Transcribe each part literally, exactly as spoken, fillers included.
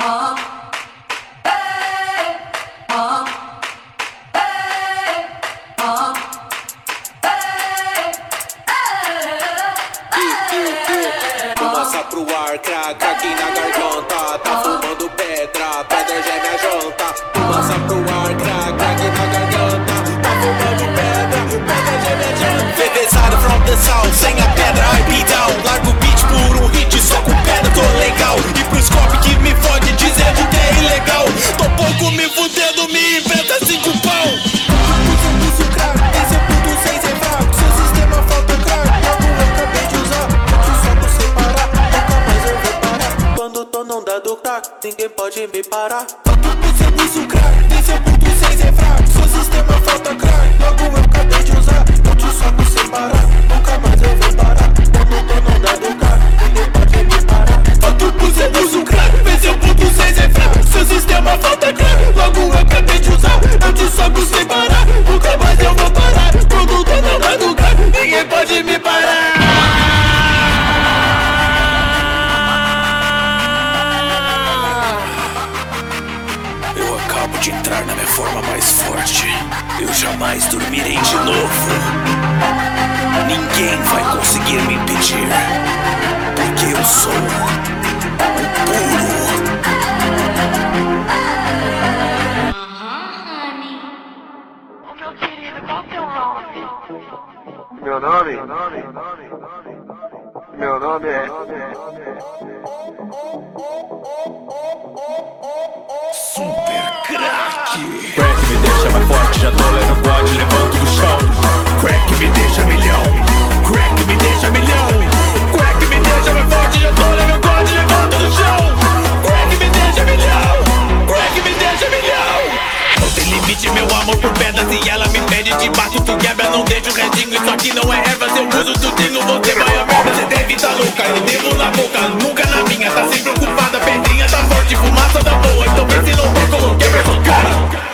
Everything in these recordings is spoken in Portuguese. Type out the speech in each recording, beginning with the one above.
Fumaça pro ar, crack, aqui na garganta. Tá fumando pedra, pedra já é minha janta. Fumaça pro ar, crack, aqui na garganta. Tá fumando pedra, pedra já é minha janta. Revezado from the south, sem a pedra, I be down. Largo o beat por um hit, só com pedra tô legal. E pro scope que me fode, dizendo que é ilegal. Tô pouco me fudendo, me inventa cinco pão. Uso crack, esse é ponto seis é fraco. Seu sistema falta crack, logo eu acabei de usar. Quando tô não dando crack, ninguém pode me parar. Você usa o crack, esse é ponto seis é fraco. Seu sistema falta crack, logo eu acabei de usar. Eu te soco sem parar, nunca mais eu vou parar. Quando tô não dando crack, ninguém pode me parar. Você usa o crack, esse é ponto seis é fraco. Seu sistema falta crack, logo eu acabei de usar. Eu te soco sem parar, nunca mais eu vou parar. Quando tô não dando crack, ninguém pode me parar. De entrar na minha forma mais forte, eu jamais dormirei de novo. Ninguém vai conseguir me impedir, porque eu sou o puro. Meu nome, meu nome é Super Crack. Crack me deixa mais forte, já tô lendo God, levanto do chão. Crack me deixa milhão, crack me deixa milhão. Crack me deixa mais forte, já tô lendo God, levanto do chão. Crack me deixa milhão, crack me deixa milhão. Não tem limite, meu amor por pedras, e ela me pede, te bato, tu quebra, não deixa o restinho. Isso aqui não é erva, se eu uso tudinho, você vai a merda. Você deve tá louca, eu devo na boca, nunca na minha. Tá sempre ocupada, pedrinha tá forte, fumaça da boa. Então vê se não vou, coloquei pra sua cara.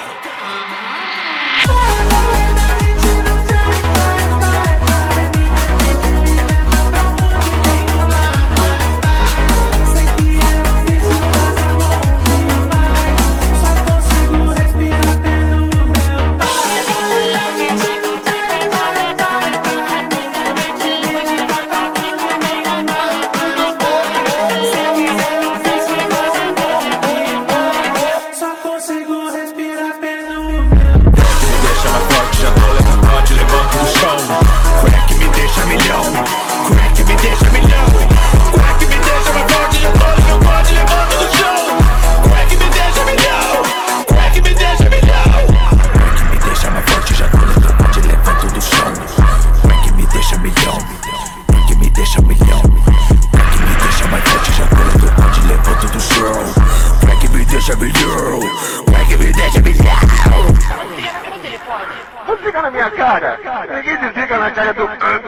Fica na minha cara, ninguém desliga na cara do...